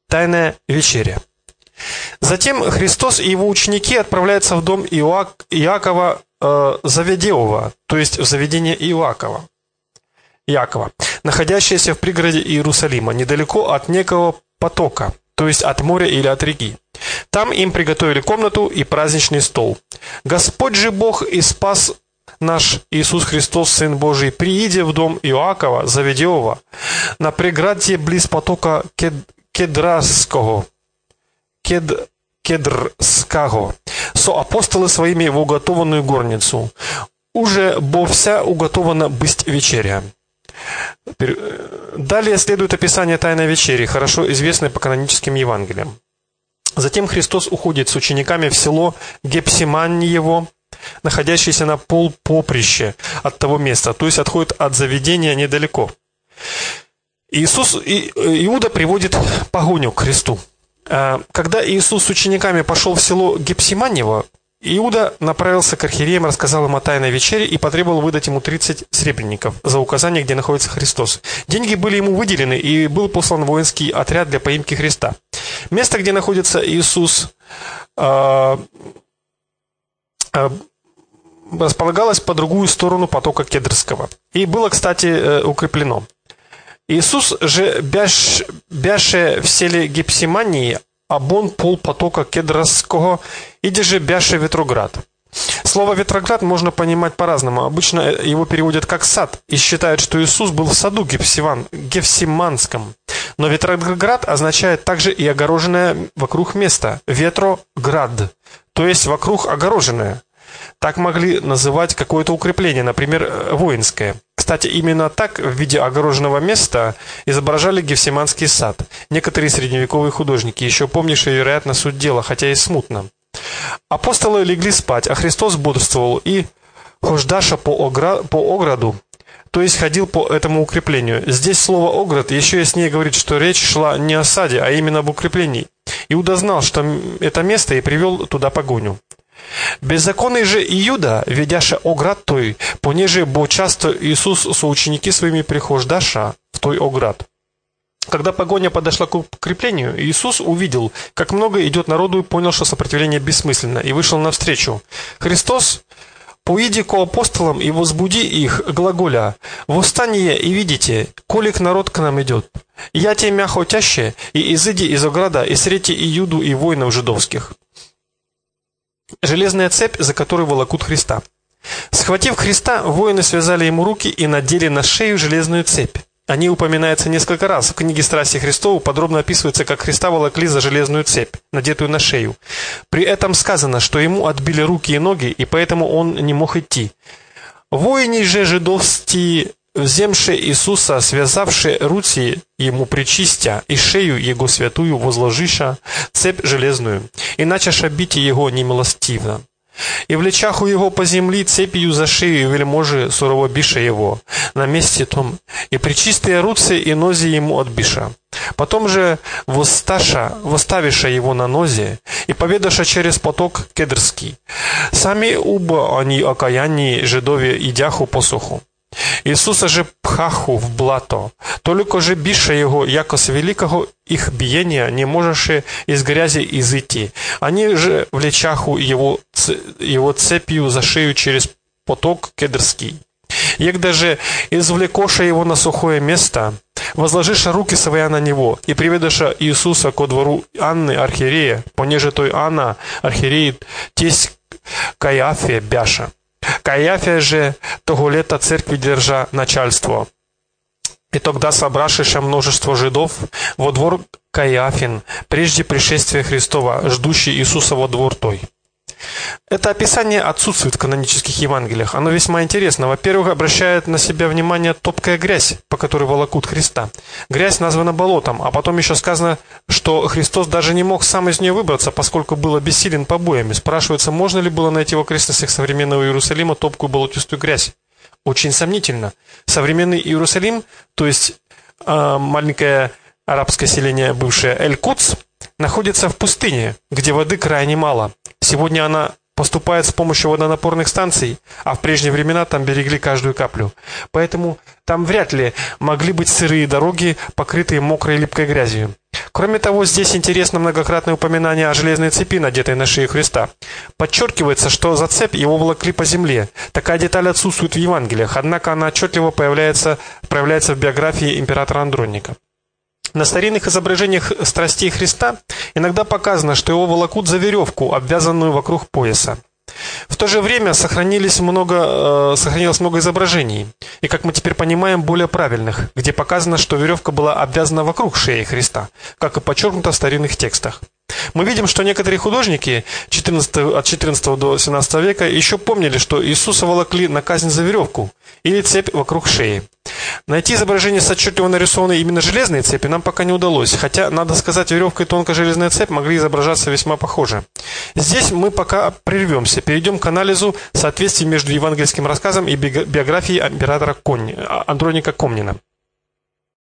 Тайная вечеря. Затем Христос и его ученики отправляются в дом Иакова Заведеева, то есть в заведение Иакова, находящееся в пригороде Иерусалима, недалеко от некого потока, то есть от моря или от реки. Там им приготовили комнату и праздничный стол. Господь же Бог и спас наш Иисус Христос, Сын Божий, приидя в дом Иакова Заведеева на преграdzie близ потока Кедрского, со апостолы своими в уготованную горницу. Уже бо вся уготована бысть вечеря. Далее следует описание Тайной вечери, хорошо известной по каноническим Евангелиям. Затем Христос уходит с учениками в село Гефсиманьево, находящееся на полпоприще от того места, то есть отходит от заведения недалеко. Иуда приводит погоню к Христу. Когда Иисус с учениками пошел в село Гефсиманьево, Иуда направился к архиереям, рассказал им о Тайной вечере и потребовал выдать ему 30 сребреников за указание, где находится Христос. Деньги были ему выделены, и был послан воинский отряд для поимки Христа. Место, где находится Иисус, располагалось по другую сторону потока Кедрского и было, кстати, укреплено. Иисус же, бяше в селе Гефсимании, обон пол потока Кедрского, иди же бяше Ветроград. Слово «Ветроград» можно понимать по-разному. Обычно его переводят как «сад» и считают, что Иисус был в саду Гефсиманском. Но Ветроград означает также и огороженное вокруг место – Ветроград, то есть вокруг огороженное. Так могли называть какое-то укрепление, например, воинское. Кстати, именно так в виде огороженного места изображали Гефсиманский сад. Некоторые средневековые художники, еще помнившие, вероятно, суть дела, хотя и смутно. Апостолы легли спать, а Христос бодрствовал и хождаша по ограду, то есть ходил по этому укреплению. Здесь слово «оград» еще яснее говорит, что речь шла не о саде, а именно об укреплении. Иуда знал, что это место, и привел туда погоню. Беззаконный же Иуда, ведяша оград той, понеже бо часто Иисус со ученики своими прихождаша в той оград. Когда погоня подошла к укреплению, Иисус увидел, как много идет народу, и понял, что сопротивление бессмысленно, и вышел навстречу. Христос: «Поиди ко апостолам и возбуди их, глаголя: восстание и видите, колик народ к нам идет. Я те мяхотяще, и изыди из ограда, и срети Иуду и воинов жидовских». Железная цепь, за которой волокут Христа. Схватив Христа, воины связали ему руки и надели на шею железную цепь. Они упоминаются несколько раз. В книге «Страсти Христову» подробно описывается, как Христа волокли за железную цепь, надетую на шею. При этом сказано, что ему отбили руки и ноги, и поэтому он не мог идти. Воини же жидовские, вземши Иисуса, связавши руки ему причистя, и шею его святую возложиша цепь железную, и начаша бить его немилостивно. И влечаху его по земли цепью за шею, и вельможи сурово биша его на месте том, и причистые руцы и нози ему отбиша. Потом же восставиша его на нозе, и поведаша через поток Кедрский. Сами уба они окаянні жидові идяху посуху. Ісуса же пхаху в блато, только же биша его, яко с великого их биения не можеше из грязи изыти. Они же влечаху его цепью за шею через поток Кедрский. Егда же извлекоша его на сухое место, возложиша руки своя на него, и приведоша Иисуса ко двору Анны архиерея, понеже той Анна архиереи тесть Каиафе бяша. Каиафия же того лета церкви держа начальство. И тогда собравшися множество жидов во двор Каиафин, прежде пришествия Христова, ждущий Иисуса во двор той. Это описание отсутствует в канонических Евангелиях. Оно весьма интересно. Во-первых, обращает на себя внимание топкая грязь, по которой волокут Христа. Грязь названа болотом, а потом еще сказано, что Христос даже не мог сам из нее выбраться, поскольку был обессилен побоями. Спрашивается, можно ли было найти в окрестностях современного Иерусалима топкую болотистую грязь? Очень сомнительно. Современный Иерусалим, то есть маленькое арабское селение, бывшее Эль-Кудс, находится в пустыне, где воды крайне мало. Сегодня она поступает с помощью водонапорных станций, а в прежние времена там берегли каждую каплю. Поэтому там вряд ли могли быть сырые дороги, покрытые мокрой липкой грязью. Кроме того, здесь интересно многократное упоминание о железной цепи, надетой на шею Христа. Подчеркивается, что за цепь его волокли по земле. Такая деталь отсутствует в Евангелиях, однако она отчетливо проявляется в биографии императора Андроника. На старинных изображениях страстей Христа иногда показано, что его волокут за веревку, обвязанную вокруг пояса. В то же время сохранилось много изображений, и, как мы теперь понимаем, более правильных, где показано, что веревка была обвязана вокруг шеи Христа, как и подчеркнуто в старинных текстах. Мы видим, что некоторые художники от 14 до 17 века еще помнили, что Иисуса волокли на казнь за веревку или цепь вокруг шеи. Найти изображение с отчетливо нарисованной именно железной цепи нам пока не удалось, хотя, надо сказать, веревка и тонкожелезная цепь могли изображаться весьма похоже. Здесь мы пока прервемся, перейдем к анализу соответствий между евангельским рассказом и биографией императора Андроника Комнина.